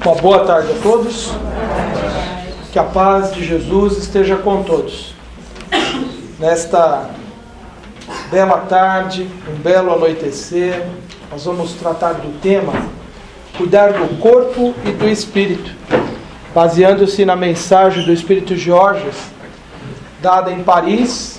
Uma boa tarde a todos. Que a paz de Jesus esteja com todos. Nesta bela tarde, um belo anoitecer, nós vamos tratar do tema cuidar do corpo e do espírito, baseando-se na mensagem do Espírito Georges, dada em Paris,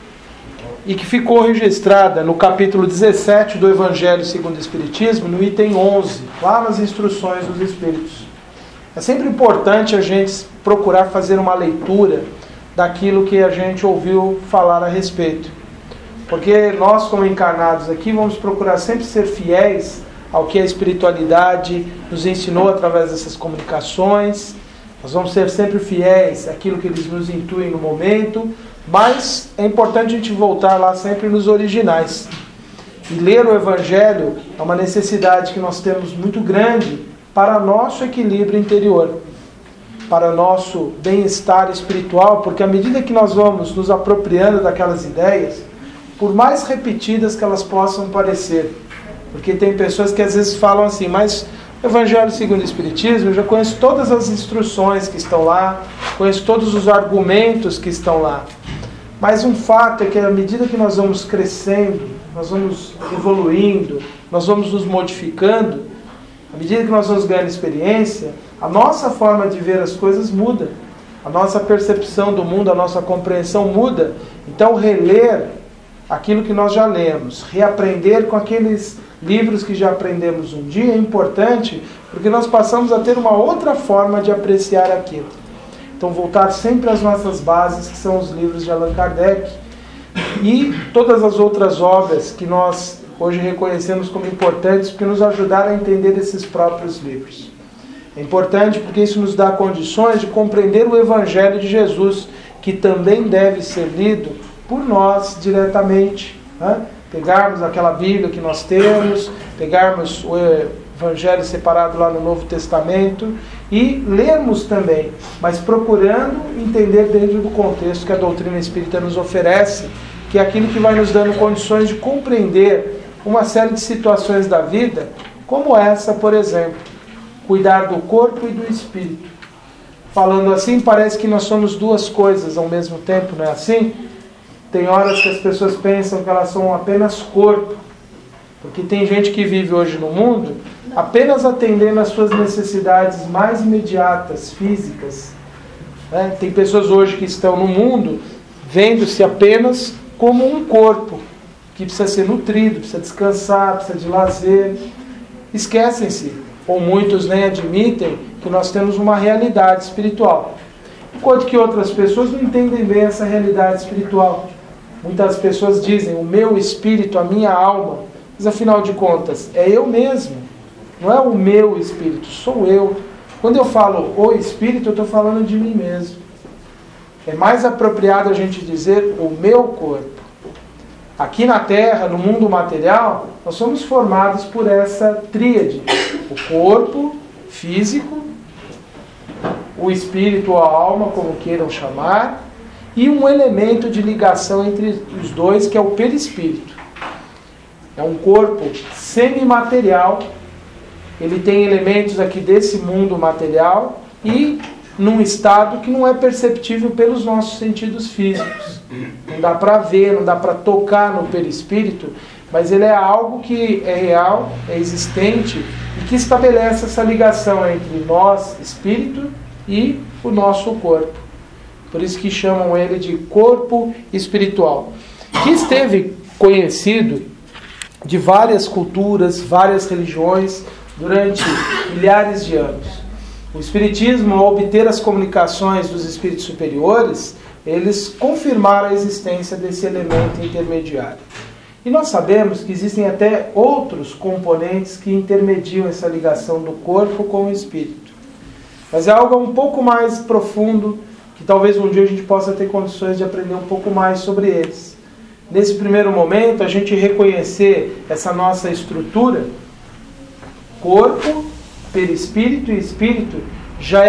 e que ficou registrada no capítulo 17 do Evangelho segundo o Espiritismo, no item 11, lá nas instruções dos Espíritos. É sempre importante a gente procurar fazer uma leitura daquilo que a gente ouviu falar a respeito. Porque nós, como encarnados aqui, vamos procurar sempre ser fiéis ao que a espiritualidade nos ensinou através dessas comunicações. Nós vamos ser sempre fiéis àquilo que eles nos intuem no momento, mas é importante a gente voltar lá sempre nos originais. E ler o Evangelho é uma necessidade que nós temos muito grande para nosso equilíbrio interior, para nosso bem-estar espiritual, porque à medida que nós vamos nos apropriando daquelas ideias, por mais repetidas que elas possam parecer, porque tem pessoas que às vezes falam assim, mas o Evangelho segundo o Espiritismo, eu já conheço todas as instruções que estão lá, conheço todos os argumentos que estão lá. Mas um fato é que à medida que nós vamos crescendo, nós vamos evoluindo, nós vamos nos modificando, à medida que nós vamos ganhando experiência, a nossa forma de ver as coisas muda. A nossa percepção do mundo, a nossa compreensão muda. Então, reler aquilo que nós já lemos, reaprender com aqueles livros que já aprendemos um dia é importante, porque nós passamos a ter uma outra forma de apreciar aquilo. Então, voltar sempre às nossas bases, que são os livros de Allan Kardec, e todas as outras obras que nós hoje reconhecemos como importantes, porque nos ajudaram a entender esses próprios livros. É importante porque isso nos dá condições de compreender o Evangelho de Jesus, que também deve ser lido por nós diretamente. Né? Pegarmos aquela Bíblia que nós temos, pegarmos o Evangelho separado lá no Novo Testamento e lermos também, mas procurando entender dentro do contexto que a doutrina espírita nos oferece, que é aquilo que vai nos dando condições de compreender uma série de situações da vida, como essa, por exemplo, cuidar do corpo e do espírito. Falando assim, parece que nós somos duas coisas ao mesmo tempo, não é assim? Tem horas que as pessoas pensam que elas são apenas corpo, porque tem gente que vive hoje no mundo apenas atendendo às suas necessidades mais imediatas, físicas. Né? Tem pessoas hoje que estão no mundo vendo-se apenas como um corpo, que precisa ser nutrido, precisa descansar, precisa de lazer. Esquecem-se, ou muitos nem admitem, que nós temos uma realidade espiritual. Enquanto que outras pessoas não entendem bem essa realidade espiritual. Muitas pessoas dizem, o meu espírito, a minha alma. Mas afinal de contas, é eu mesmo. Não é o meu espírito, sou eu. Quando eu falo o espírito, eu estou falando de mim mesmo. É mais apropriado a gente dizer o meu corpo. Aqui na Terra, no mundo material, nós somos formados por essa tríade. O corpo físico, o espírito ou a alma, como queiram chamar, e um elemento de ligação entre os dois, que é o perispírito. É um corpo semimaterial, ele tem elementos aqui desse mundo material e num estado que não é perceptível pelos nossos sentidos físicos. Não dá para ver, não dá para tocar no perispírito, mas ele é algo que é real, é existente e que estabelece essa ligação entre nós, espírito, e o nosso corpo. Por isso que chamam ele de corpo espiritual. Que esteve conhecido de várias culturas, várias religiões, durante milhares de anos. O Espiritismo, ao obter as comunicações dos espíritos superiores, eles confirmaram a existência desse elemento intermediário. E nós sabemos que existem até outros componentes que intermediam essa ligação do corpo com o espírito. Mas é algo um pouco mais profundo, que talvez um dia a gente possa ter condições de aprender um pouco mais sobre eles. Nesse primeiro momento, a gente reconhecer essa nossa estrutura, corpo, perispírito e espírito, já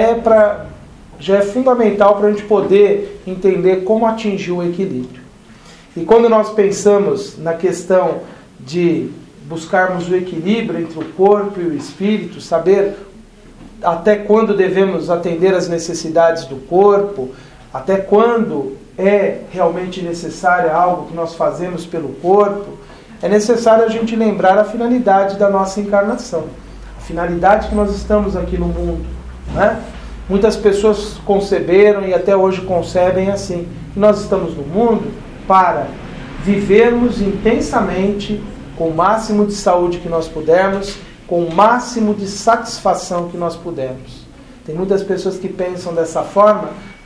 é fundamental para a gente poder entender como atingir o equilíbrio. E quando nós pensamos na questão de buscarmos o equilíbrio entre o corpo e o espírito, saber até quando devemos atender às necessidades do corpo, até quando é realmente necessário algo que nós fazemos pelo corpo, é necessário a gente lembrar a finalidade da nossa encarnação, a finalidade que nós estamos aqui no mundo, né? Muitas pessoas conceberam e até hoje concebem assim, que nós estamos no mundo para vivermos intensamente, com o máximo de saúde que nós pudermos, com o máximo de satisfação que nós pudermos. Tem muitas pessoas que pensam dessa forma,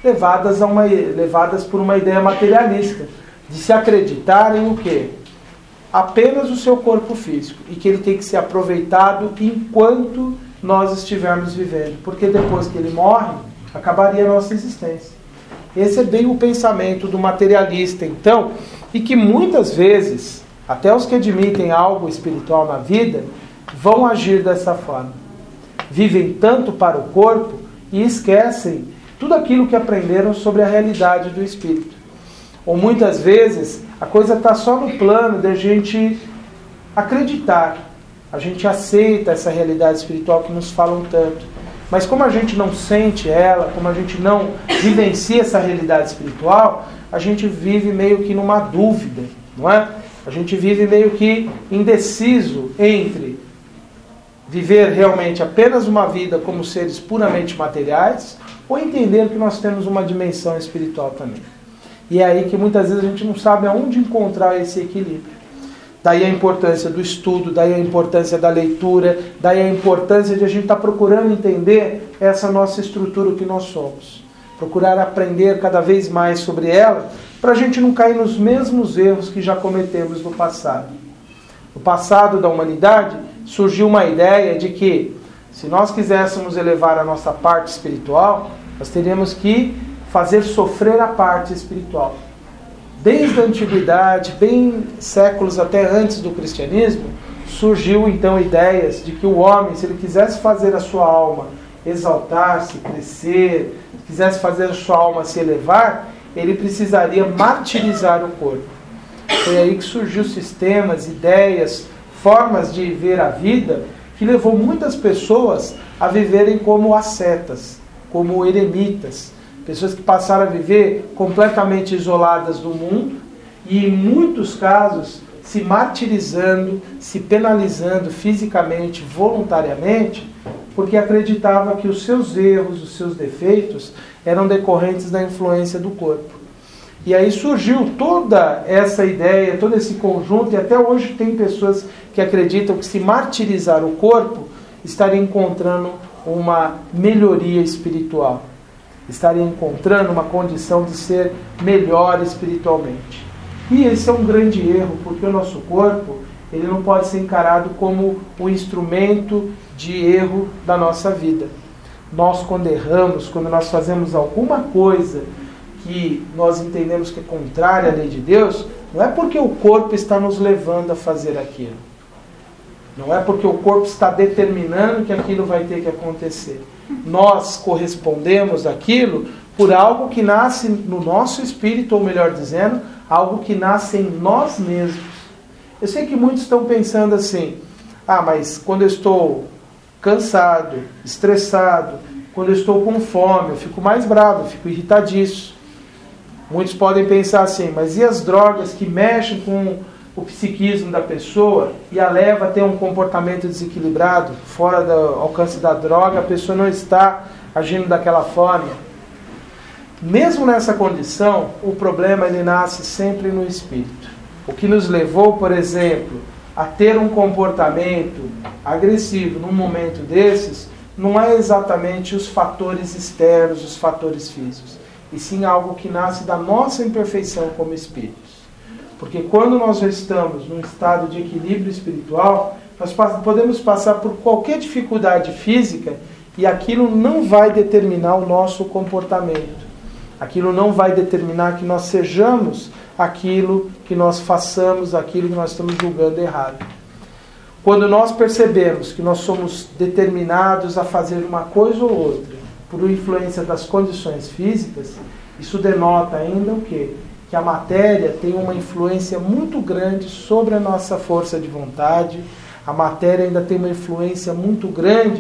levadas por uma ideia materialista, de se acreditarem o quê? Apenas o seu corpo físico, e que ele tem que ser aproveitado enquanto nós estivermos vivendo, porque depois que ele morre, acabaria a nossa existência. Esse é bem o pensamento do materialista, então, e que muitas vezes, até os que admitem algo espiritual na vida, vão agir dessa forma. Vivem tanto para o corpo e esquecem tudo aquilo que aprenderam sobre a realidade do espírito. Ou muitas vezes, a coisa está só no plano de a gente acreditar. A gente aceita essa realidade espiritual que nos falam tanto. Mas como a gente não sente ela, como a gente não vivencia essa realidade espiritual, a gente vive meio que numa dúvida, não é? A gente vive meio que indeciso entre viver realmente apenas uma vida como seres puramente materiais ou entender que nós temos uma dimensão espiritual também. E é aí que muitas vezes a gente não sabe aonde encontrar esse equilíbrio. Daí a importância do estudo, daí a importância da leitura, daí a importância de a gente estar procurando entender essa nossa estrutura, o que nós somos. Procurar aprender cada vez mais sobre ela, para a gente não cair nos mesmos erros que já cometemos no passado. No passado da humanidade, surgiu uma ideia de que, se nós quiséssemos elevar a nossa parte espiritual, nós teríamos que fazer sofrer a parte espiritual. Desde a antiguidade, bem séculos até antes do cristianismo, surgiu então ideias de que o homem, se ele quisesse fazer a sua alma exaltar-se, crescer, quisesse fazer a sua alma se elevar, ele precisaria martirizar o corpo. Foi aí que surgiu sistemas, ideias, formas de ver a vida, que levou muitas pessoas a viverem como ascetas, como eremitas, pessoas que passaram a viver completamente isoladas do mundo e, em muitos casos, se martirizando, se penalizando fisicamente, voluntariamente, porque acreditava que os seus erros, os seus defeitos, eram decorrentes da influência do corpo. E aí surgiu toda essa ideia, todo esse conjunto, e até hoje tem pessoas que acreditam que se martirizar o corpo, estaria encontrando uma melhoria espiritual. Estaria encontrando uma condição de ser melhor espiritualmente. E esse é um grande erro, porque o nosso corpo, ele não pode ser encarado como um instrumento de erro da nossa vida. Nós, quando erramos, quando nós fazemos alguma coisa que nós entendemos que é contrária à lei de Deus, não é porque o corpo está nos levando a fazer aquilo. Não é porque o corpo está determinando que aquilo vai ter que acontecer. Nós correspondemos àquilo por algo que nasce no nosso espírito, ou melhor dizendo, algo que nasce em nós mesmos. Eu sei que muitos estão pensando assim, mas quando eu estou cansado, estressado, quando eu estou com fome, eu fico mais bravo, eu fico irritadiço. Muitos podem pensar assim, mas e as drogas que mexem com o psiquismo da pessoa e a leva a ter um comportamento desequilibrado, fora do alcance da droga, a pessoa não está agindo daquela forma? Mesmo nessa condição, o problema ele nasce sempre no espírito. O que nos levou, por exemplo, a ter um comportamento agressivo num momento desses, não é exatamente os fatores externos, os fatores físicos, e sim algo que nasce da nossa imperfeição como espíritos. Porque quando nós estamos num estado de equilíbrio espiritual, nós podemos passar por qualquer dificuldade física e aquilo não vai determinar o nosso comportamento. Aquilo não vai determinar que nós sejamos aquilo que nós façamos, aquilo que nós estamos julgando errado. Quando nós percebemos que nós somos determinados a fazer uma coisa ou outra por influência das condições físicas, isso denota ainda o quê? Que a matéria tem uma influência muito grande sobre a nossa força de vontade, a matéria ainda tem uma influência muito grande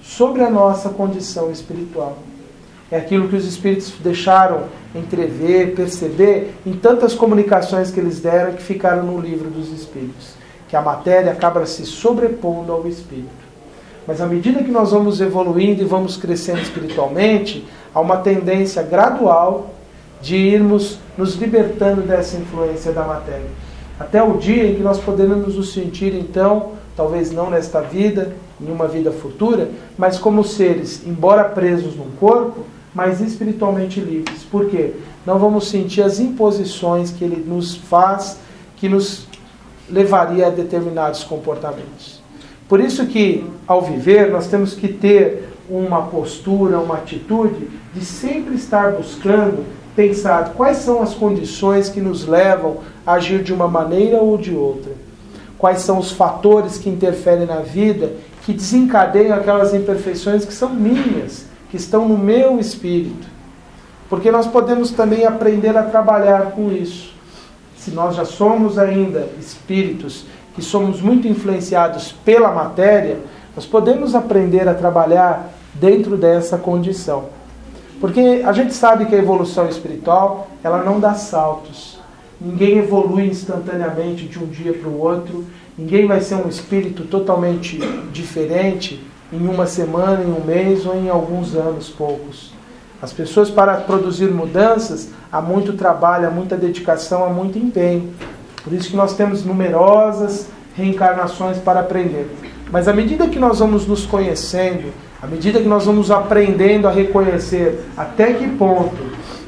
sobre a nossa condição espiritual. É aquilo que os Espíritos deixaram entrever, perceber em tantas comunicações que eles deram que ficaram no livro dos Espíritos. Que a matéria acaba se sobrepondo ao Espírito. Mas à medida que nós vamos evoluindo e vamos crescendo espiritualmente, há uma tendência gradual de irmos nos libertando dessa influência da matéria. Até o dia em que nós podemos nos sentir, então, talvez não nesta vida, em uma vida futura, mas como seres, embora presos num corpo, mas espiritualmente livres. Por quê? Não vamos sentir as imposições que ele nos faz, que nos levaria a determinados comportamentos. Por isso que, ao viver, nós temos que ter uma postura, uma atitude de sempre estar buscando pensar quais são as condições que nos levam a agir de uma maneira ou de outra. Quais são os fatores que interferem na vida, que desencadeiam aquelas imperfeições que são minhas, que estão no meu espírito. Porque nós podemos também aprender a trabalhar com isso. Se nós já somos ainda espíritos que somos muito influenciados pela matéria, nós podemos aprender a trabalhar dentro dessa condição. Porque a gente sabe que a evolução espiritual, ela não dá saltos. Ninguém evolui instantaneamente de um dia para o outro. Ninguém vai ser um espírito totalmente diferente em uma semana, em um mês ou em alguns anos poucos. As pessoas, para produzir mudanças, há muito trabalho, há muita dedicação, há muito empenho. Por isso que nós temos numerosas reencarnações para aprender. Mas à medida que nós vamos nos conhecendo, à medida que nós vamos aprendendo a reconhecer até que ponto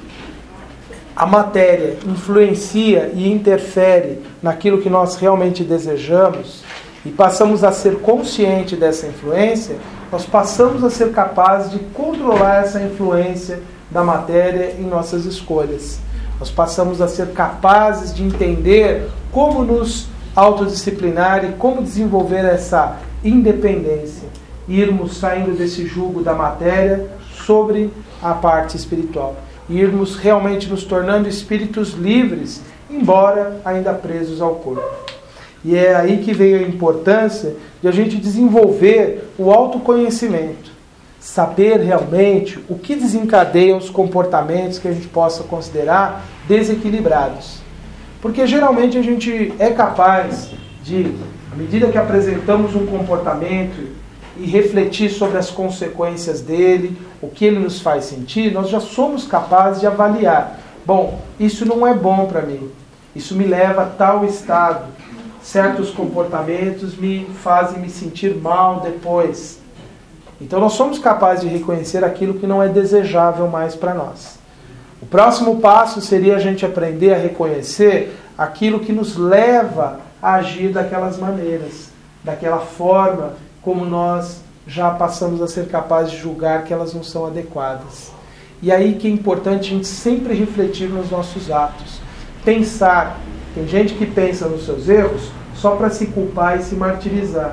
a matéria influencia e interfere naquilo que nós realmente desejamos, e passamos a ser conscientes dessa influência, nós passamos a ser capazes de controlar essa influência da matéria em nossas escolhas. Nós passamos a ser capazes de entender como nos autodisciplinar e como desenvolver essa independência. Irmos saindo desse jugo da matéria sobre a parte espiritual. Irmos realmente nos tornando espíritos livres, embora ainda presos ao corpo. E é aí que veio a importância de a gente desenvolver o autoconhecimento. Saber realmente o que desencadeia os comportamentos que a gente possa considerar desequilibrados. Porque geralmente a gente é capaz de, à medida que apresentamos um comportamento e refletir sobre as consequências dele, o que ele nos faz sentir, nós já somos capazes de avaliar. Bom, isso não é bom para mim. Isso me leva a tal estado. Certos comportamentos me fazem me sentir mal depois. Então nós somos capazes de reconhecer aquilo que não é desejável mais para nós. O próximo passo seria a gente aprender a reconhecer aquilo que nos leva a agir daquelas maneiras, daquela forma como nós já passamos a ser capazes de julgar que elas não são adequadas. E aí que é importante a gente sempre refletir nos nossos atos. Pensar. Tem gente que pensa nos seus erros só para se culpar e se martirizar.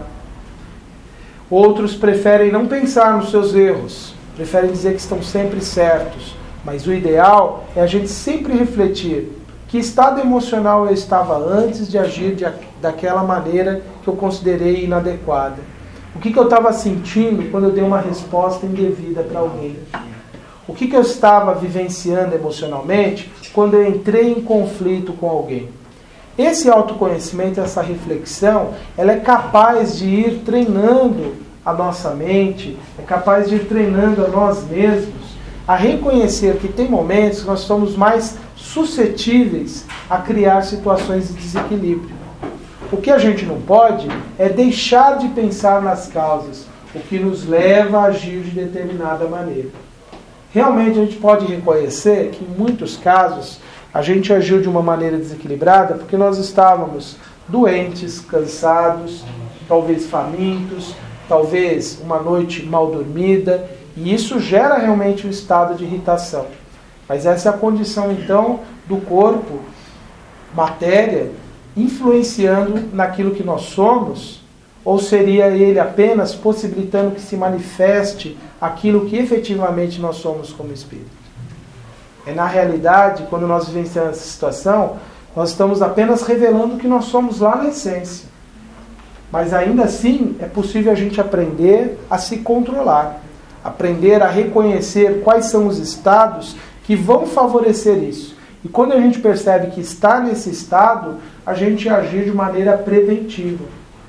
Outros preferem não pensar nos seus erros, preferem dizer que estão sempre certos. Mas o ideal é a gente sempre refletir que estado emocional eu estava antes de agir daquela maneira que eu considerei inadequada. O que eu estava sentindo quando eu dei uma resposta indevida para alguém? O que eu estava vivenciando emocionalmente quando eu entrei em conflito com alguém? Esse autoconhecimento, essa reflexão, ela é capaz de ir treinando a nossa mente, é capaz de ir treinando a nós mesmos, a reconhecer que tem momentos que nós somos mais suscetíveis a criar situações de desequilíbrio. O que a gente não pode é deixar de pensar nas causas, o que nos leva a agir de determinada maneira. Realmente a gente pode reconhecer que em muitos casos a gente agiu de uma maneira desequilibrada porque nós estávamos doentes, cansados, talvez famintos, talvez uma noite mal dormida, e isso gera realmente um estado de irritação. Mas essa é a condição, então, do corpo, matéria, influenciando naquilo que nós somos, ou seria ele apenas possibilitando que se manifeste aquilo que efetivamente nós somos como espírito? É na realidade, quando nós vivenciamos essa situação, nós estamos apenas revelando o que nós somos lá na essência. Mas ainda assim é possível a gente aprender a se controlar, aprender a reconhecer quais são os estados que vão favorecer isso. E quando a gente percebe que está nesse estado, a gente agir de maneira preventiva,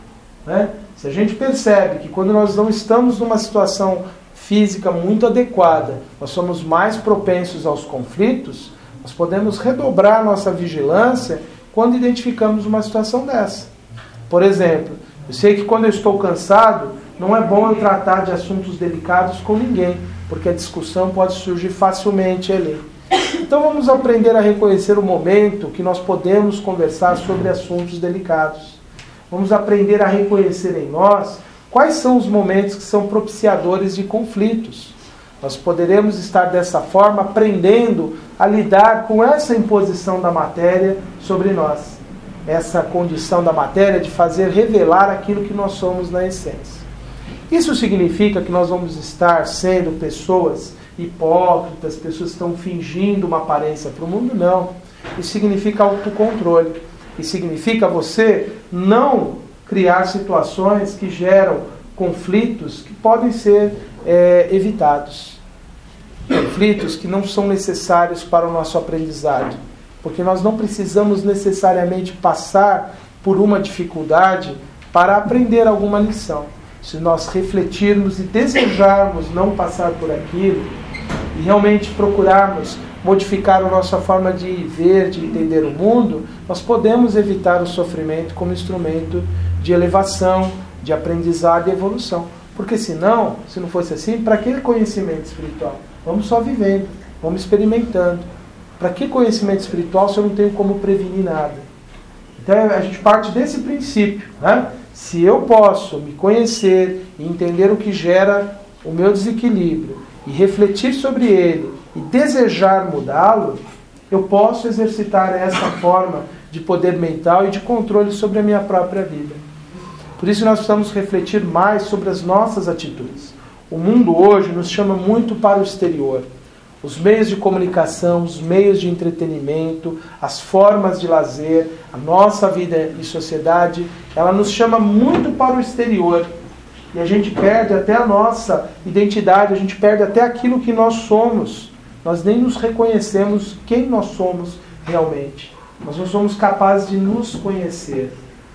né? Se a gente percebe que quando nós não estamos numa situação física muito adequada, nós somos mais propensos aos conflitos, nós podemos redobrar nossa vigilância quando identificamos uma situação dessa. Por exemplo, eu sei que quando eu estou cansado, não é bom eu tratar de assuntos delicados com ninguém, porque a discussão pode surgir facilmente ali. Então vamos aprender a reconhecer o momento que nós podemos conversar sobre assuntos delicados. Vamos aprender a reconhecer em nós quais são os momentos que são propiciadores de conflitos. Nós poderemos estar dessa forma aprendendo a lidar com essa imposição da matéria sobre nós. Essa condição da matéria de fazer revelar aquilo que nós somos na essência. Isso significa que nós vamos estar sendo pessoas hipócritas, pessoas que estão fingindo uma aparência para o mundo? Não. Isso significa autocontrole. Isso significa você não criar situações que geram conflitos que podem ser evitados. Conflitos que não são necessários para o nosso aprendizado. Porque nós não precisamos necessariamente passar por uma dificuldade para aprender alguma lição. Se nós refletirmos e desejarmos não passar por aquilo, e realmente procurarmos modificar a nossa forma de ver, de entender o mundo, nós podemos evitar o sofrimento como instrumento de elevação, de aprendizado e evolução. Porque senão, se não fosse assim, para que conhecimento espiritual? Vamos só vivendo, vamos experimentando. Para que conhecimento espiritual se eu não tenho como prevenir nada? Então a gente parte desse princípio, né? Se eu posso me conhecer e entender o que gera o meu desequilíbrio e refletir sobre ele e desejar mudá-lo, eu posso exercitar essa forma de poder mental e de controle sobre a minha própria vida. Por isso nós precisamos refletir mais sobre as nossas atitudes. O mundo hoje nos chama muito para o exterior. Os meios de comunicação, os meios de entretenimento, as formas de lazer, a nossa vida e sociedade, ela nos chama muito para o exterior. E a gente perde até a nossa identidade, a gente perde até aquilo que nós somos. Nós nem nos reconhecemos quem nós somos realmente. Nós não somos capazes de nos conhecer.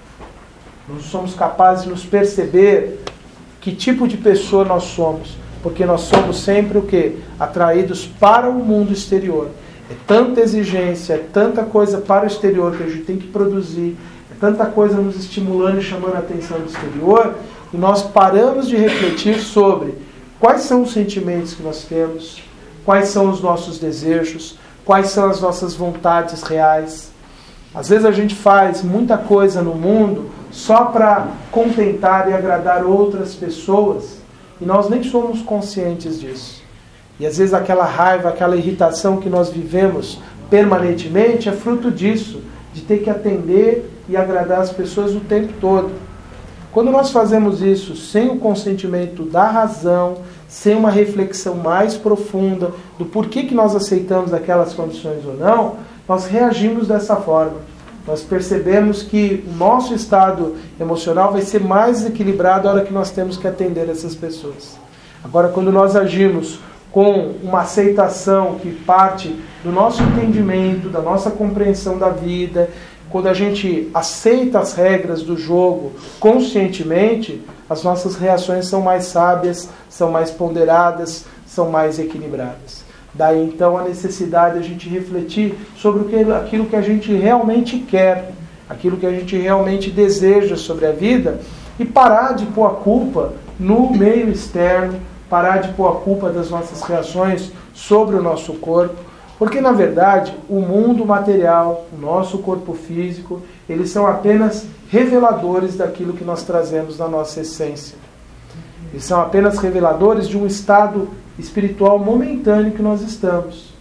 Não somos capazes de nos perceber que tipo de pessoa nós somos. Porque nós somos sempre o quê? Atraídos para o mundo exterior. É tanta exigência, é tanta coisa para o exterior que a gente tem que produzir, é tanta coisa nos estimulando e chamando a atenção do exterior, e nós paramos de refletir sobre quais são os sentimentos que nós temos, quais são os nossos desejos, quais são as nossas vontades reais. Às vezes a gente faz muita coisa no mundo só para contentar e agradar outras pessoas, e nós nem somos conscientes disso. E às vezes aquela raiva, aquela irritação que nós vivemos permanentemente é fruto disso, de ter que atender e agradar as pessoas o tempo todo. Quando nós fazemos isso sem o consentimento da razão, sem uma reflexão mais profunda do porquê que nós aceitamos aquelas condições ou não, nós reagimos dessa forma. Nós percebemos que o nosso estado emocional vai ser mais equilibrado na hora que nós temos que atender essas pessoas. Agora, quando nós agimos com uma aceitação que parte do nosso entendimento, da nossa compreensão da vida, quando a gente aceita as regras do jogo conscientemente, as nossas reações são mais sábias, são mais ponderadas, são mais equilibradas. Daí então a necessidade de a gente refletir sobre aquilo que a gente realmente quer, aquilo que a gente realmente deseja sobre a vida, e parar de pôr a culpa no meio externo, parar de pôr a culpa das nossas reações sobre o nosso corpo, porque na verdade o mundo material, o nosso corpo físico, eles são apenas reveladores daquilo que nós trazemos na nossa essência. Eles são apenas reveladores de um estado espiritual momentâneo que nós estamos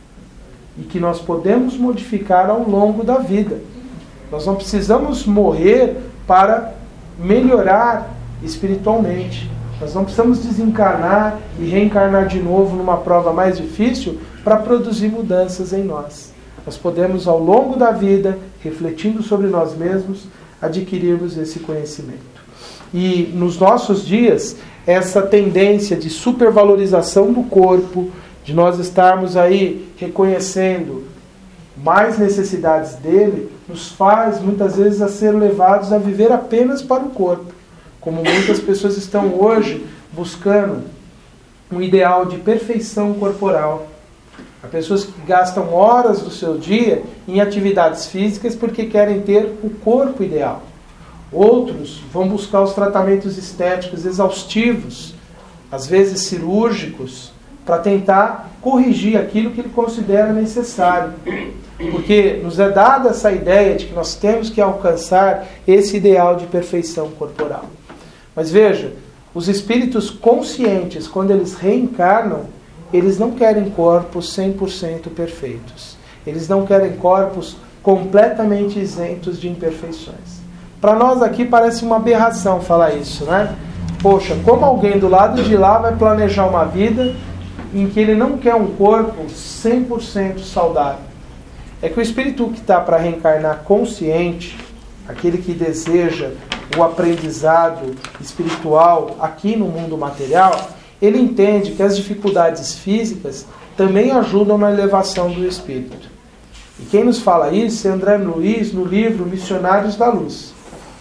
e que nós podemos modificar ao longo da vida. Nós não precisamos morrer para melhorar espiritualmente. Nós não precisamos desencarnar e reencarnar de novo numa prova mais difícil para produzir mudanças em nós. Nós podemos, ao longo da vida, refletindo sobre nós mesmos, adquirirmos esse conhecimento. E nos nossos dias, essa tendência de supervalorização do corpo, de nós estarmos aí reconhecendo mais necessidades dele, nos faz muitas vezes a ser levados a viver apenas para o corpo. Como muitas pessoas estão hoje buscando um ideal de perfeição corporal. Há pessoas que gastam horas do seu dia em atividades físicas porque querem ter o corpo ideal. Outros vão buscar os tratamentos estéticos exaustivos, às vezes cirúrgicos, para tentar corrigir aquilo que ele considera necessário. Porque nos é dada essa ideia de que nós temos que alcançar esse ideal de perfeição corporal. Mas veja, os espíritos conscientes, quando eles reencarnam, eles não querem corpos 100% perfeitos. Eles não querem corpos completamente isentos de imperfeições. Para nós aqui parece uma aberração falar isso, né? Poxa, como alguém do lado de lá vai planejar uma vida em que ele não quer um corpo 100% saudável? É que o espírito que está para reencarnar consciente, aquele que deseja o aprendizado espiritual aqui no mundo material, ele entende que as dificuldades físicas também ajudam na elevação do espírito. E quem nos fala isso é André Luiz, no livro Missionários da Luz.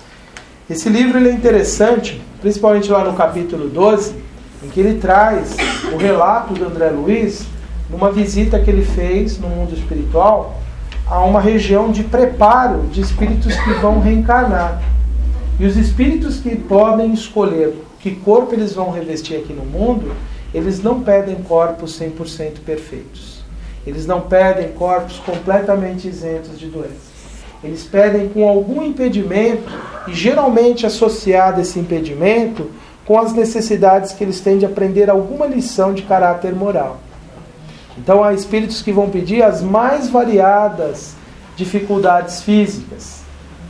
Esse livro ele é interessante, principalmente lá no capítulo 12, em que ele traz o relato do André Luiz numa visita que ele fez no mundo espiritual a uma região de preparo de espíritos que vão reencarnar. E os espíritos que podem escolher que corpo eles vão revestir aqui no mundo, eles não pedem corpos 100% perfeitos. Eles não pedem corpos completamente isentos de doenças. Eles pedem com algum impedimento, e geralmente associado esse impedimento com as necessidades que eles têm de aprender alguma lição de caráter moral. Então há espíritos que vão pedir as mais variadas dificuldades físicas.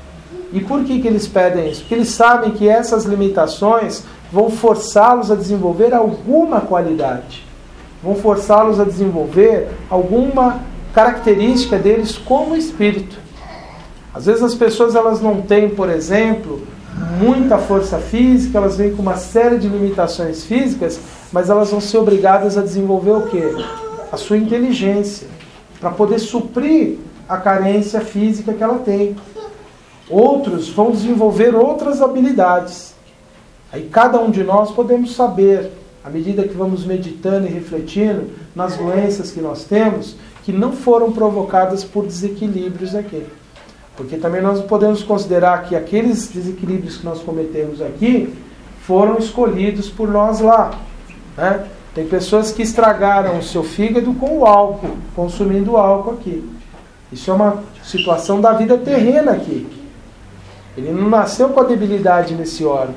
E por que eles pedem isso? Porque eles sabem que essas limitações vão forçá-los a desenvolver alguma qualidade. Vão forçá-los a desenvolver alguma característica deles como espírito. Às vezes as pessoas elas não têm, por exemplo, muita força física, elas vêm com uma série de limitações físicas, mas elas vão ser obrigadas a desenvolver o quê? A sua inteligência, para poder suprir a carência física que ela tem. Outros vão desenvolver outras habilidades. Aí cada um de nós podemos saber, à medida que vamos meditando e refletindo nas doenças que nós temos, que não foram provocadas por desequilíbrios aqui. Porque também nós podemos considerar que aqueles desequilíbrios que nós cometemos aqui foram escolhidos por nós lá, né? Tem pessoas que estragaram o seu fígado com o álcool, consumindo álcool aqui. Isso é uma situação da vida terrena aqui. Ele não nasceu com a debilidade nesse órgão,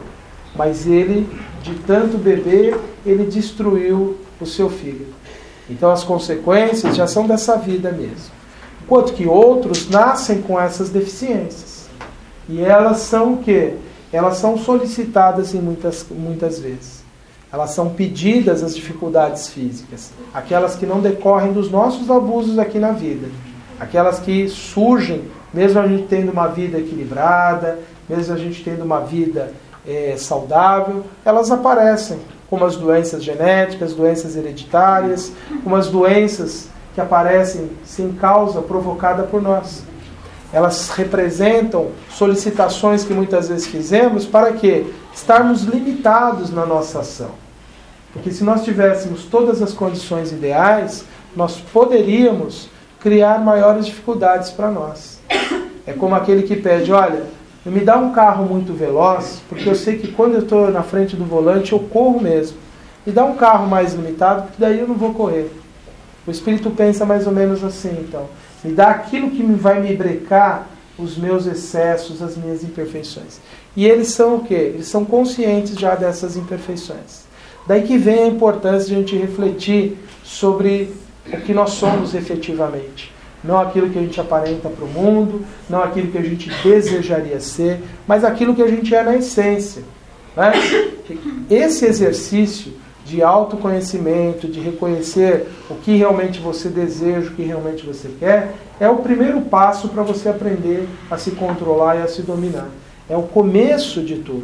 mas ele, de tanto beber, ele destruiu o seu fígado. Então as consequências já são dessa vida mesmo. Enquanto que outros nascem com essas deficiências. E elas são o quê? Elas são solicitadas em muitas vezes. Elas são pedidas as dificuldades físicas. Aquelas que não decorrem dos nossos abusos aqui na vida. Aquelas que surgem, mesmo a gente tendo uma vida equilibrada, mesmo a gente tendo uma vida saudável, elas aparecem. Como as doenças genéticas, doenças hereditárias, como as doenças que aparecem sem causa provocada por nós. Elas representam solicitações que muitas vezes fizemos para quê? Estarmos limitados na nossa ação. Porque se nós tivéssemos todas as condições ideais, nós poderíamos criar maiores dificuldades para nós. É como aquele que pede, olha, me dá um carro muito veloz, porque eu sei que quando eu estou na frente do volante eu corro mesmo. Me dá um carro mais limitado, porque daí eu não vou correr. O espírito pensa mais ou menos assim, então. Me dá aquilo que vai me brecar os meus excessos, as minhas imperfeições. E eles são o quê? Eles são conscientes já dessas imperfeições. Daí que vem a importância de a gente refletir sobre o que nós somos efetivamente. Não aquilo que a gente aparenta para o mundo, não aquilo que a gente desejaria ser, mas aquilo que a gente é na essência. Né? Esse exercício de autoconhecimento, de reconhecer o que realmente você deseja, o que realmente você quer, é o primeiro passo para você aprender a se controlar e a se dominar. É o começo de tudo.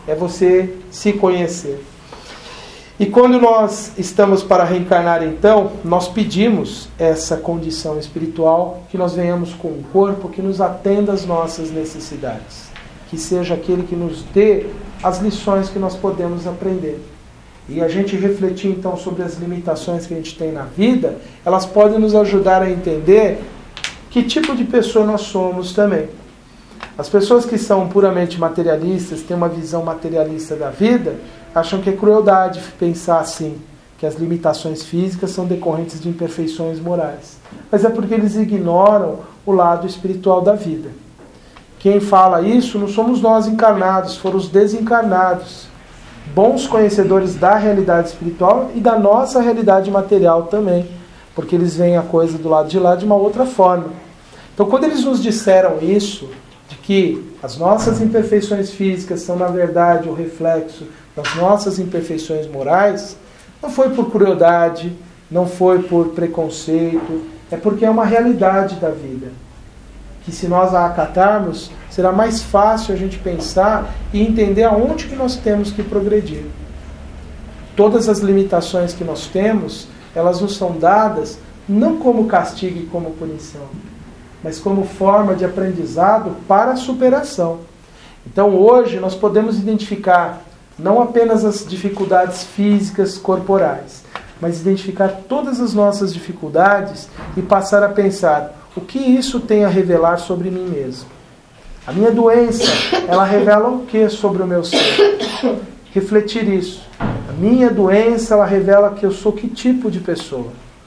é você se conhecer. E quando nós estamos para reencarnar, então, nós pedimos essa condição espiritual, que nós venhamos com um corpo que nos atenda às nossas necessidades, que seja aquele que nos dê as lições que nós podemos aprender. E a gente refletir então sobre as limitações que a gente tem na vida, elas podem nos ajudar a entender que tipo de pessoa nós somos também. As pessoas que são puramente materialistas, têm uma visão materialista da vida, acham que é crueldade pensar assim, que as limitações físicas são decorrentes de imperfeições morais. Mas é porque eles ignoram o lado espiritual da vida. Quem fala isso não somos nós encarnados, foram os desencarnados, bons conhecedores da realidade espiritual e da nossa realidade material também, porque eles veem a coisa do lado de lá de uma outra forma. Então, quando eles nos disseram isso, de que as nossas imperfeições físicas são, na verdade, o reflexo das nossas imperfeições morais, não foi por crueldade, não foi por preconceito, é porque é uma realidade da vida, que se nós a acatarmos, será mais fácil a gente pensar e entender aonde que nós temos que progredir. Todas as limitações que nós temos, elas nos são dadas não como castigo e como punição, mas como forma de aprendizado para a superação. Então hoje nós podemos identificar não apenas as dificuldades físicas, corporais, mas identificar todas as nossas dificuldades e passar a pensar: o que isso tem a revelar sobre mim mesmo? A minha doença, ela revela o que sobre o meu ser? Refletir isso. A minha doença, ela revela que eu sou que tipo de pessoa?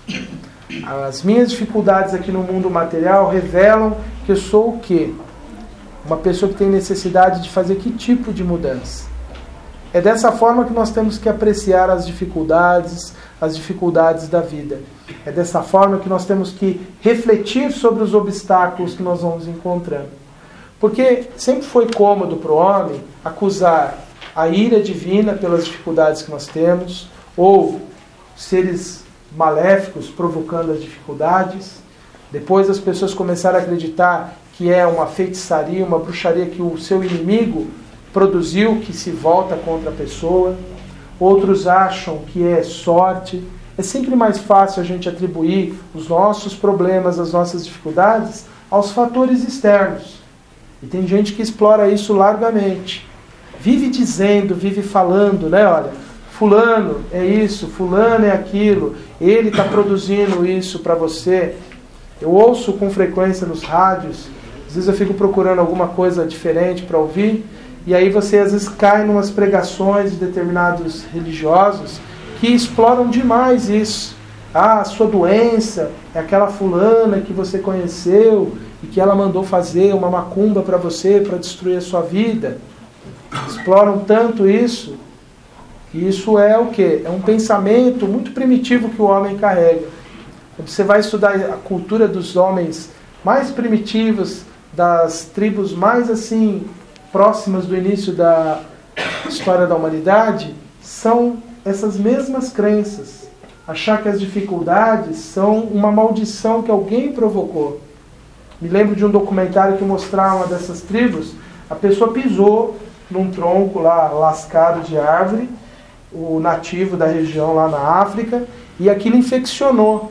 As minhas dificuldades aqui no mundo material revelam que eu sou o quê? Uma pessoa que tem necessidade de fazer que tipo de mudança? É dessa forma que nós temos que apreciar as dificuldades da vida. É dessa forma que nós temos que refletir sobre os obstáculos que nós vamos encontrando. Porque sempre foi cômodo para o homem acusar a ira divina pelas dificuldades que nós temos, ou seres maléficos provocando as dificuldades. Depois as pessoas começaram a acreditar que é uma feitiçaria, uma bruxaria que o seu inimigo produziu, que se volta contra a pessoa. Outros acham que é sorte. É sempre mais fácil a gente atribuir os nossos problemas, as nossas dificuldades, aos fatores externos. E tem gente que explora isso largamente. Vive dizendo, vive falando, né? Olha, fulano é isso, fulano é aquilo, ele está produzindo isso para você. Eu ouço com frequência nos rádios, às vezes eu fico procurando alguma coisa diferente para ouvir, e aí você às vezes cai em umas pregações de determinados religiosos que exploram demais isso. Ah, a sua doença é aquela fulana que você conheceu e que ela mandou fazer uma macumba para você, para destruir a sua vida. Exploram tanto isso, que isso é o quê? É um pensamento muito primitivo que o homem carrega. Quando você vai estudar a cultura dos homens mais primitivos, das tribos mais assim próximas do início da história da humanidade, são essas mesmas crenças. Achar que as dificuldades são uma maldição que alguém provocou. Me lembro de um documentário que mostrava uma dessas tribos. A pessoa pisou num tronco lá lascado de árvore, o nativo da região lá na África, e aquilo infeccionou.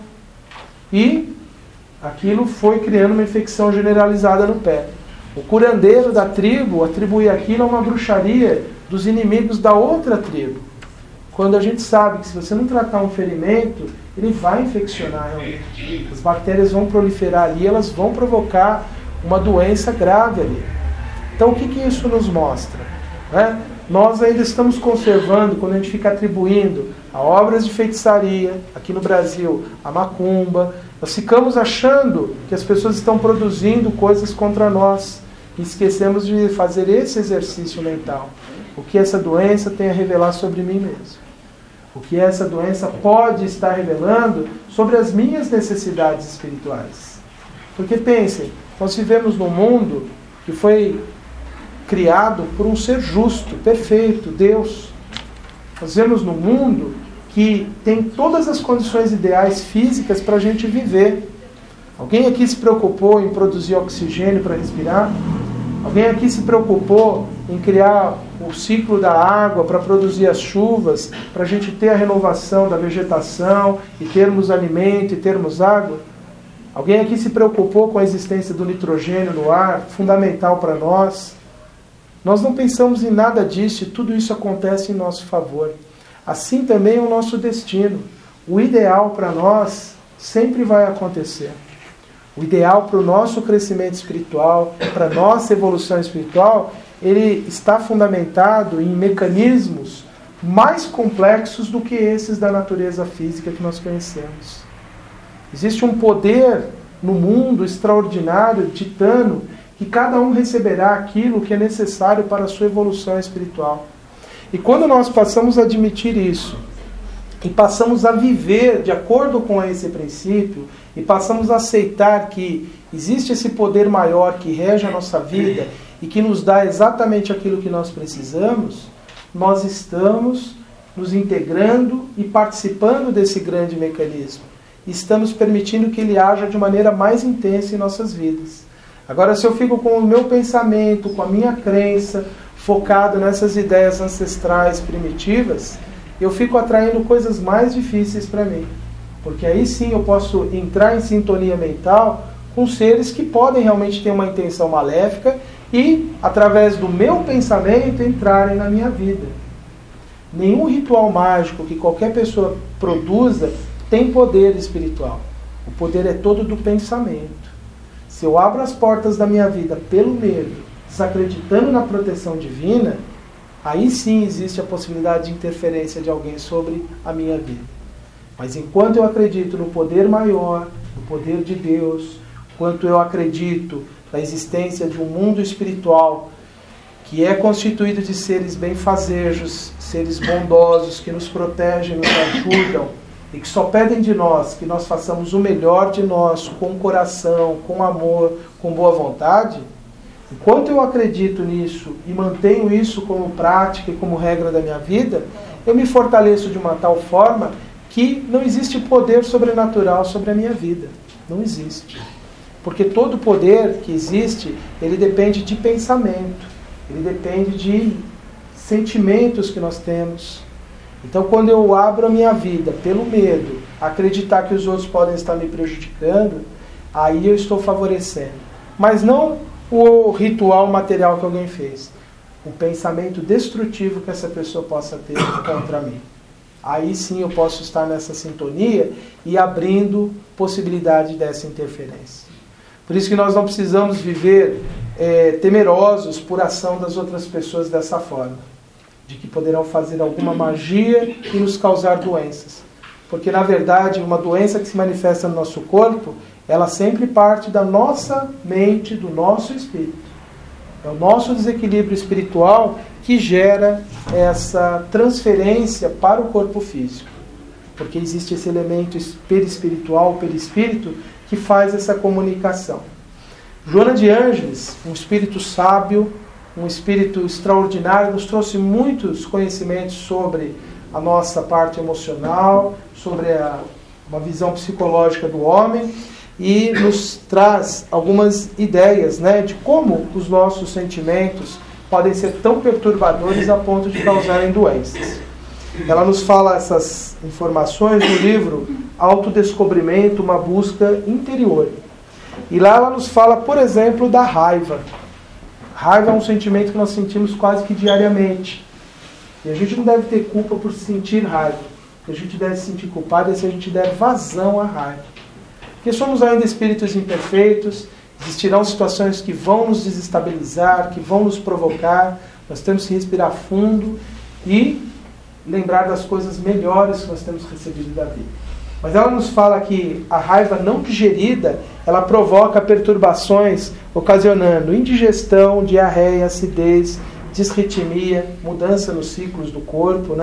E aquilo foi criando uma infecção generalizada no pé. O curandeiro da tribo atribuía aquilo a uma bruxaria dos inimigos da outra tribo. Quando a gente sabe que se você não tratar um ferimento, ele vai infeccionar realmente. As bactérias vão proliferar ali, elas vão provocar uma doença grave ali. Então o que isso nos mostra? Nós ainda estamos conservando, quando a gente fica atribuindo a obras de feitiçaria, aqui no Brasil, a macumba, nós ficamos achando que as pessoas estão produzindo coisas contra nós e esquecemos de fazer esse exercício mental. O que essa doença tem a revelar sobre mim mesmo? O que essa doença pode estar revelando sobre as minhas necessidades espirituais? Porque pensem, nós vivemos num mundo que foi criado por um ser justo, perfeito, Deus. Nós vivemos num mundo que tem todas as condições ideais físicas para a gente viver. Alguém aqui se preocupou em produzir oxigênio para respirar? Alguém aqui se preocupou em criar o ciclo da água para produzir as chuvas, para a gente ter a renovação da vegetação e termos alimento e termos água? Alguém aqui se preocupou com a existência do nitrogênio no ar, fundamental para nós? Nós não pensamos em nada disso e tudo isso acontece em nosso favor. Assim também é o nosso destino. O ideal para nós sempre vai acontecer. O ideal para o nosso crescimento espiritual, para a nossa evolução espiritual, ele está fundamentado em mecanismos mais complexos do que esses da natureza física que nós conhecemos. Existe um poder no mundo extraordinário, titano, que cada um receberá aquilo que é necessário para a sua evolução espiritual. E quando nós passamos a admitir isso, e passamos a viver de acordo com esse princípio, e passamos a aceitar que existe esse poder maior que rege a nossa vida e que nos dá exatamente aquilo que nós precisamos, nós estamos nos integrando e participando desse grande mecanismo. E estamos permitindo que ele haja de maneira mais intensa em nossas vidas. Agora, se eu fico com o meu pensamento, com a minha crença, focado nessas ideias ancestrais primitivas, eu fico atraindo coisas mais difíceis para mim. Porque aí sim eu posso entrar em sintonia mental com seres que podem realmente ter uma intenção maléfica e, através do meu pensamento, entrarem na minha vida. Nenhum ritual mágico que qualquer pessoa produza tem poder espiritual. O poder é todo do pensamento. Se eu abro as portas da minha vida pelo medo, desacreditando na proteção divina, aí sim existe a possibilidade de interferência de alguém sobre a minha vida. Mas enquanto eu acredito no poder maior, no poder de Deus, enquanto eu acredito na existência de um mundo espiritual que é constituído de seres benfazejos, seres bondosos, que nos protegem, nos ajudam, e que só pedem de nós que nós façamos o melhor de nós, com coração, com amor, com boa vontade, enquanto eu acredito nisso e mantenho isso como prática e como regra da minha vida, eu me fortaleço de uma tal forma que não existe poder sobrenatural sobre a minha vida. Não existe. Porque todo poder que existe, ele depende de pensamento, ele depende de sentimentos que nós temos. Então, quando eu abro a minha vida pelo medo, acreditar que os outros podem estar me prejudicando, aí eu estou favorecendo. Mas não o ritual material que alguém fez. O pensamento destrutivo que essa pessoa possa ter contra mim. Aí sim eu posso estar nessa sintonia e abrindo possibilidade dessa interferência. Por isso que nós não precisamos viver temerosos por ação das outras pessoas dessa forma. De que poderão fazer alguma magia e nos causar doenças. Porque, na verdade, uma doença que se manifesta no nosso corpo, ela sempre parte da nossa mente, do nosso espírito. É o nosso desequilíbrio espiritual que gera essa transferência para o corpo físico. Porque existe esse elemento perispiritual, perispírito, que faz essa comunicação. Joana de Ângeles, um espírito sábio, um espírito extraordinário, nos trouxe muitos conhecimentos sobre a nossa parte emocional, sobre uma visão psicológica do homem, e nos traz algumas ideias, de como os nossos sentimentos podem ser tão perturbadores a ponto de causarem doenças. Ela nos fala essas informações no livro Autodescobrimento, uma busca interior. E lá ela nos fala, por exemplo, da raiva. Raiva é um sentimento que nós sentimos quase que diariamente. E a gente não deve ter culpa por sentir raiva. O que a gente deve se sentir culpado é se a gente der vazão à raiva. Porque somos ainda espíritos imperfeitos, existirão situações que vão nos desestabilizar, que vão nos provocar. Nós temos que respirar fundo e lembrar das coisas melhores que nós temos recebido da vida. Mas ela nos fala que a raiva não digerida, ela provoca perturbações, ocasionando indigestão, diarreia, acidez, disritmia, mudança nos ciclos do corpo,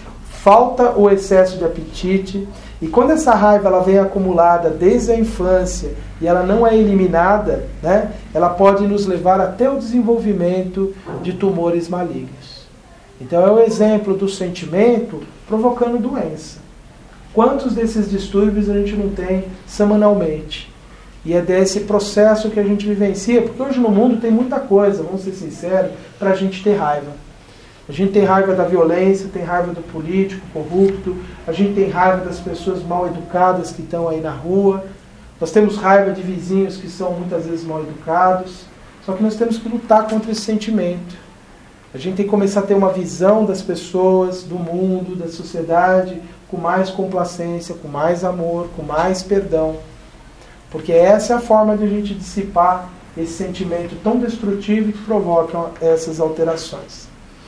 falta ou excesso de apetite. E quando essa raiva ela vem acumulada desde a infância e ela não é eliminada, ela pode nos levar até o desenvolvimento de tumores malignos. Então é o exemplo do sentimento provocando doença. Quantos desses distúrbios a gente não tem semanalmente? E é desse processo que a gente vivencia, porque hoje no mundo tem muita coisa, vamos ser sinceros, para a gente ter raiva. A gente tem raiva da violência, tem raiva do político corrupto, a gente tem raiva das pessoas mal educadas que estão aí na rua, nós temos raiva de vizinhos que são muitas vezes mal educados, só que nós temos que lutar contra esse sentimento. A gente tem que começar a ter uma visão das pessoas, do mundo, da sociedade, com mais complacência, com mais amor, com mais perdão. Porque essa é a forma de a gente dissipar esse sentimento tão destrutivo que provoca essas alterações.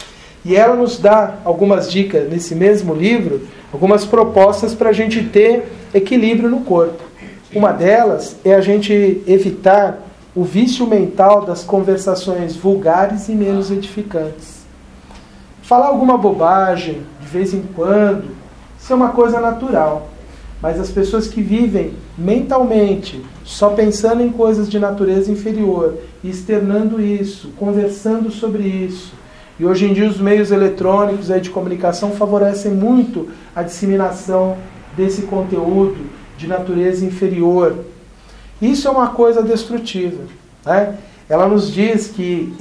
E ela nos dá algumas dicas nesse mesmo livro, algumas propostas para a gente ter equilíbrio no corpo. Uma delas é a gente evitar o vício mental das conversações vulgares e menos edificantes. Falar alguma bobagem, de vez em quando, isso é uma coisa natural. Mas as pessoas que vivem mentalmente, só pensando em coisas de natureza inferior, e externando isso, conversando sobre isso, e hoje em dia os meios eletrônicos aí de comunicação favorecem muito a disseminação desse conteúdo de natureza inferior. Isso é uma coisa destrutiva, né? Ela nos diz que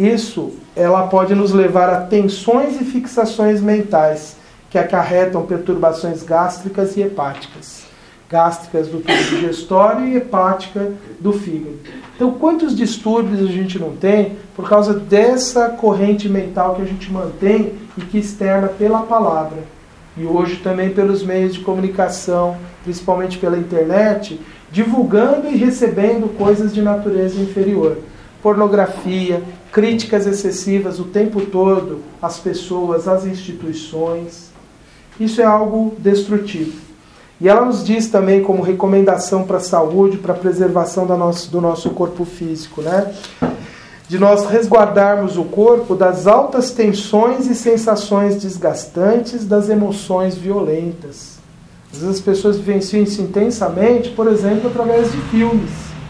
ela pode nos levar a tensões e fixações mentais que acarretam perturbações gástricas e hepáticas. Gástricas do tubo digestório e hepática do fígado. Então, quantos distúrbios a gente não tem por causa dessa corrente mental que a gente mantém e que externa pela palavra. E hoje também pelos meios de comunicação, principalmente pela internet, divulgando e recebendo coisas de natureza inferior. Pornografia, críticas excessivas o tempo todo às pessoas, às instituições. Isso é algo destrutivo. E ela nos diz também como recomendação para a saúde, para a preservação do nosso corpo físico, né? De nós resguardarmos o corpo das altas tensões e sensações desgastantes das emoções violentas. Às vezes as pessoas vivenciam isso intensamente, por exemplo, através de filmes,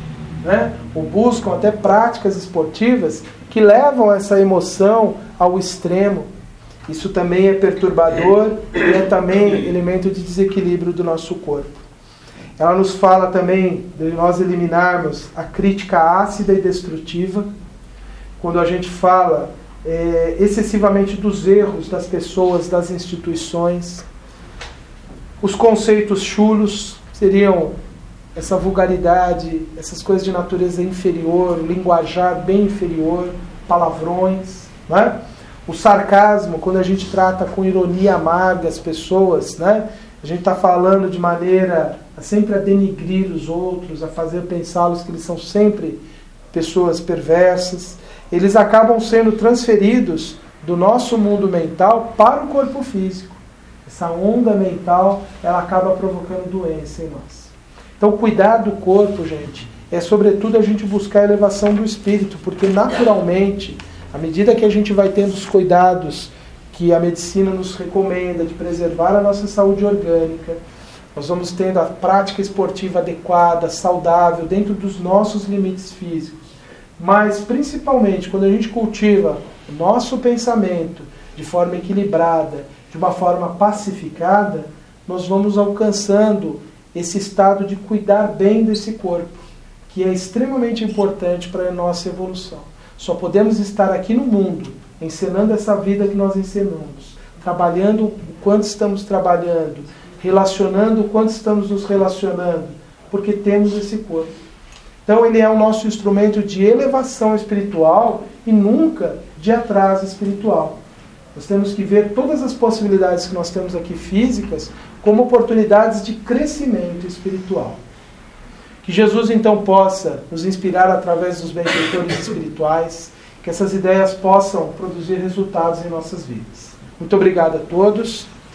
né? Ou buscam até práticas esportivas que levam essa emoção ao extremo. Isso também é perturbador e é também elemento de desequilíbrio do nosso corpo. Ela nos fala também de nós eliminarmos a crítica ácida e destrutiva, quando a gente fala excessivamente dos erros das pessoas, das instituições. Os conceitos chulos seriam essa vulgaridade, essas coisas de natureza inferior, o linguajar bem inferior, palavrões, não é? O sarcasmo, quando a gente trata com ironia amarga as pessoas, né? A gente está falando de maneira sempre a denigrir os outros, a fazer pensá-los que eles são sempre pessoas perversas. Eles acabam sendo transferidos do nosso mundo mental para o corpo físico. Essa onda mental, ela acaba provocando doença em nós. Então, cuidar do corpo, gente, é sobretudo a gente buscar a elevação do espírito, porque naturalmente, à medida que a gente vai tendo os cuidados que a medicina nos recomenda de preservar a nossa saúde orgânica, nós vamos tendo a prática esportiva adequada, saudável, dentro dos nossos limites físicos. Mas, principalmente, quando a gente cultiva o nosso pensamento de forma equilibrada, de uma forma pacificada, nós vamos alcançando esse estado de cuidar bem desse corpo, que é extremamente importante para a nossa evolução. Só podemos estar aqui no mundo, ensinando essa vida que nós ensinamos, trabalhando o quanto estamos trabalhando, relacionando o quanto estamos nos relacionando, porque temos esse corpo. Então ele é o nosso instrumento de elevação espiritual e nunca de atraso espiritual. Nós temos que ver todas as possibilidades que nós temos aqui físicas como oportunidades de crescimento espiritual. Que Jesus então possa nos inspirar através dos benfeitores espirituais, que essas ideias possam produzir resultados em nossas vidas. Muito obrigado a todos.